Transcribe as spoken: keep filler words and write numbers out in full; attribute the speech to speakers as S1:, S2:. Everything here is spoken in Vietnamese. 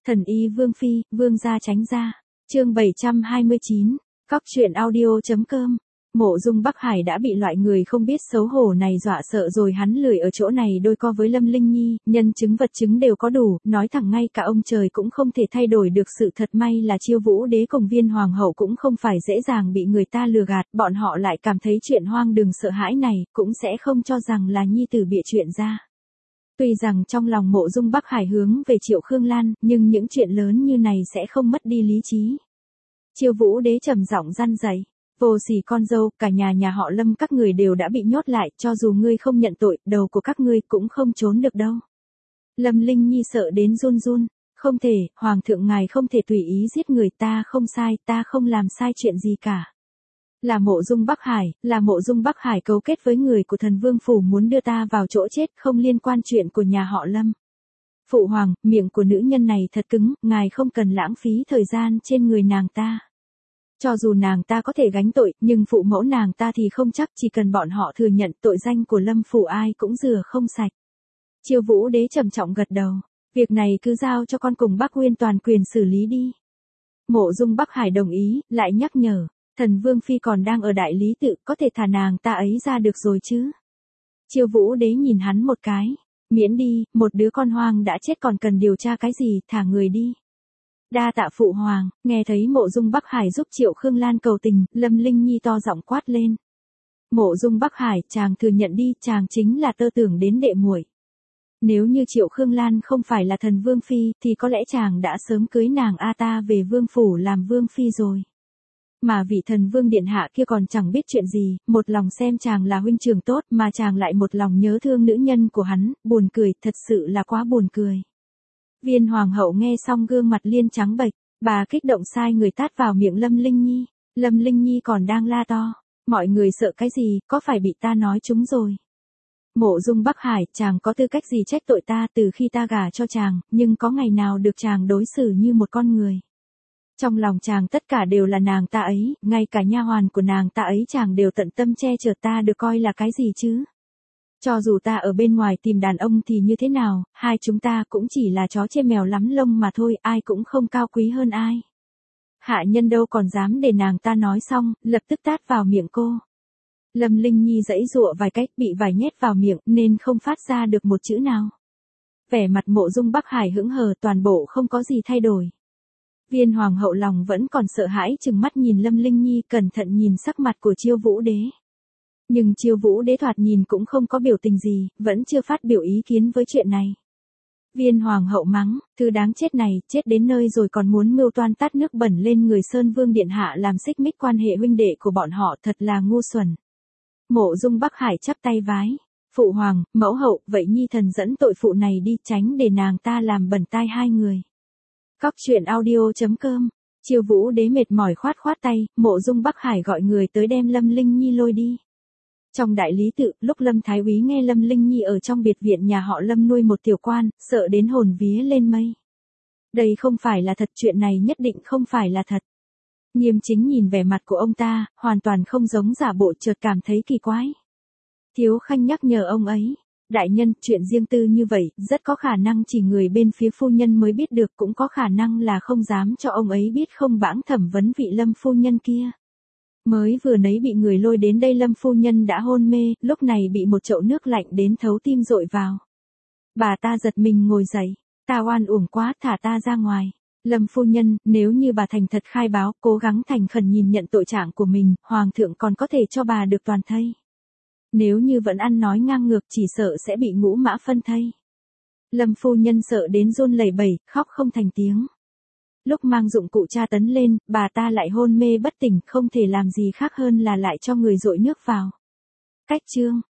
S1: Thần y Vương Phi, Vương gia tránh ra. Chương bảy trăm hai mươi chín, Cóc truyện audio.com. Mộ Dung Bắc Hải đã bị loại người không biết xấu hổ này dọa sợ rồi, hắn lười ở chỗ này đôi co với Lâm Linh Nhi, nhân chứng vật chứng đều có đủ, nói thẳng ngay cả ông trời cũng không thể thay đổi được sự thật. May là Chiêu Vũ Đế cùng Viên Hoàng hậu cũng không phải dễ dàng bị người ta lừa gạt, bọn họ lại cảm thấy chuyện hoang đường sợ hãi này, cũng sẽ không cho rằng là nhi tử bịa chuyện ra. Tuy rằng trong lòng Mộ Dung Bắc Hải hướng về Triệu Khương Lan, nhưng những chuyện lớn như này sẽ không mất đi lý trí. Chiêu Vũ Đế trầm giọng răn dạy. Vô sỉ con dâu, cả nhà nhà họ Lâm các người đều đã bị nhốt lại, cho dù ngươi không nhận tội, đầu của các ngươi cũng không trốn được đâu. Lâm Linh Nhi sợ đến run run. Không thể, Hoàng thượng ngài không thể tùy ý giết người, ta không sai, ta không làm sai chuyện gì cả. Là Mộ Dung Bắc Hải, là Mộ Dung Bắc Hải cấu kết với người của Thần Vương phủ muốn đưa ta vào chỗ chết, không liên quan chuyện của nhà họ Lâm. Phụ hoàng, miệng của nữ nhân này thật cứng, ngài không cần lãng phí thời gian trên người nàng ta. Cho dù nàng ta có thể gánh tội, nhưng phụ mẫu nàng ta thì không chắc, chỉ cần bọn họ thừa nhận tội danh của Lâm phủ ai cũng rửa không sạch. Chiêu Vũ Đế trầm trọng gật đầu, việc này cứ giao cho con cùng Bắc Uyên toàn quyền xử lý đi. Mộ Dung Bắc Hải đồng ý, lại nhắc nhở, Thần Vương Phi còn đang ở Đại Lý Tự, có thể thả nàng ta ấy ra được rồi chứ. Chiêu Vũ Đế nhìn hắn một cái, miễn đi, một đứa con hoang đã chết còn cần điều tra cái gì, thả người đi. Đa tạ phụ hoàng. Nghe thấy Mộ Dung Bắc Hải giúp Triệu Khương Lan cầu tình, Lâm Linh Nhi to giọng quát lên. Mộ Dung Bắc Hải, chàng thừa nhận đi, chàng chính là tơ tưởng đến đệ muội. Nếu như Triệu Khương Lan không phải là Thần Vương Phi, thì có lẽ chàng đã sớm cưới nàng a ta về Vương phủ làm Vương Phi rồi. Mà vị Thần Vương điện hạ kia còn chẳng biết chuyện gì, một lòng xem chàng là huynh trưởng tốt mà chàng lại một lòng nhớ thương nữ nhân của hắn, buồn cười, thật sự là quá buồn cười. Viên Hoàng hậu nghe xong gương mặt liên trắng bệch, bà kích động sai người tát vào miệng Lâm Linh Nhi. Lâm Linh Nhi còn đang la to, mọi người sợ cái gì, có phải bị ta nói trúng rồi. Mộ Dung Bắc Hải, chàng có tư cách gì trách tội ta, từ khi ta gả cho chàng, nhưng có ngày nào được chàng đối xử như một con người. Trong lòng chàng tất cả đều là nàng ta ấy, ngay cả nha hoàn của nàng ta ấy chàng đều tận tâm che chở, ta được coi là cái gì chứ. Cho dù ta ở bên ngoài tìm đàn ông thì như thế nào, hai chúng ta cũng chỉ là chó chê mèo lắm lông mà thôi, ai cũng không cao quý hơn ai. Hạ nhân đâu còn dám để nàng ta nói xong, lập tức tát vào miệng cô. Lâm Linh Nhi giãy giụa vài cách, bị vài nhét vào miệng nên không phát ra được một chữ nào. Vẻ mặt Mộ Dung Bắc Hải hững hờ, toàn bộ không có gì thay đổi. Viên Hoàng hậu lòng vẫn còn sợ hãi, trừng mắt nhìn Lâm Linh Nhi, cẩn thận nhìn sắc mặt của Chiêu Vũ Đế. Nhưng Chiêu Vũ Đế thoạt nhìn cũng không có biểu tình gì, vẫn chưa phát biểu ý kiến với chuyện này. Viên Hoàng hậu mắng, thứ đáng chết này, chết đến nơi rồi còn muốn mưu toan tát nước bẩn lên người Sơn Vương điện hạ làm xích mích quan hệ huynh đệ của bọn họ, thật là ngu xuẩn. Mộ Dung Bắc Hải chắp tay vái, phụ hoàng, mẫu hậu, vậy nhi thần dẫn tội phụ này đi, tránh để nàng ta làm bẩn tai hai người. Cóc truyện audio.com. Chiêu Vũ Đế mệt mỏi khoát khoát tay, Mộ Dung Bắc Hải gọi người tới đem Lâm Linh Nhi lôi đi. Trong Đại Lý Tự, lúc Lâm Thái Úy nghe Lâm Linh Nhi ở trong biệt viện nhà họ Lâm nuôi một tiểu quan, sợ đến hồn vía lên mây. Đây không phải là thật, chuyện này nhất định không phải là thật. Nghiêm Chính nhìn vẻ mặt của ông ta, hoàn toàn không giống giả bộ, chợt cảm thấy kỳ quái. Thiếu Khanh nhắc nhở ông ấy, đại nhân, chuyện riêng tư như vậy, rất có khả năng chỉ người bên phía phu nhân mới biết được, cũng có khả năng là không dám cho ông ấy biết, không bãng thẩm vấn vị Lâm phu nhân kia. Mới vừa nấy bị người lôi đến đây Lâm phu nhân đã hôn mê, lúc này bị một chậu nước lạnh đến thấu tim dội vào. Bà ta giật mình ngồi dậy, ta oan uổng quá, thả ta ra ngoài. Lâm phu nhân, nếu như bà thành thật khai báo, cố gắng thành khẩn nhìn nhận tội trạng của mình, hoàng thượng còn có thể cho bà được toàn thây. Nếu như vẫn ăn nói ngang ngược, chỉ sợ sẽ bị ngũ mã phân thây. Lâm phu nhân sợ đến run lẩy bẩy, khóc không thành tiếng. Lúc mang dụng cụ tra tấn lên, bà ta lại hôn mê bất tỉnh, không thể làm gì khác hơn là lại cho người dội nước vào. Cách chương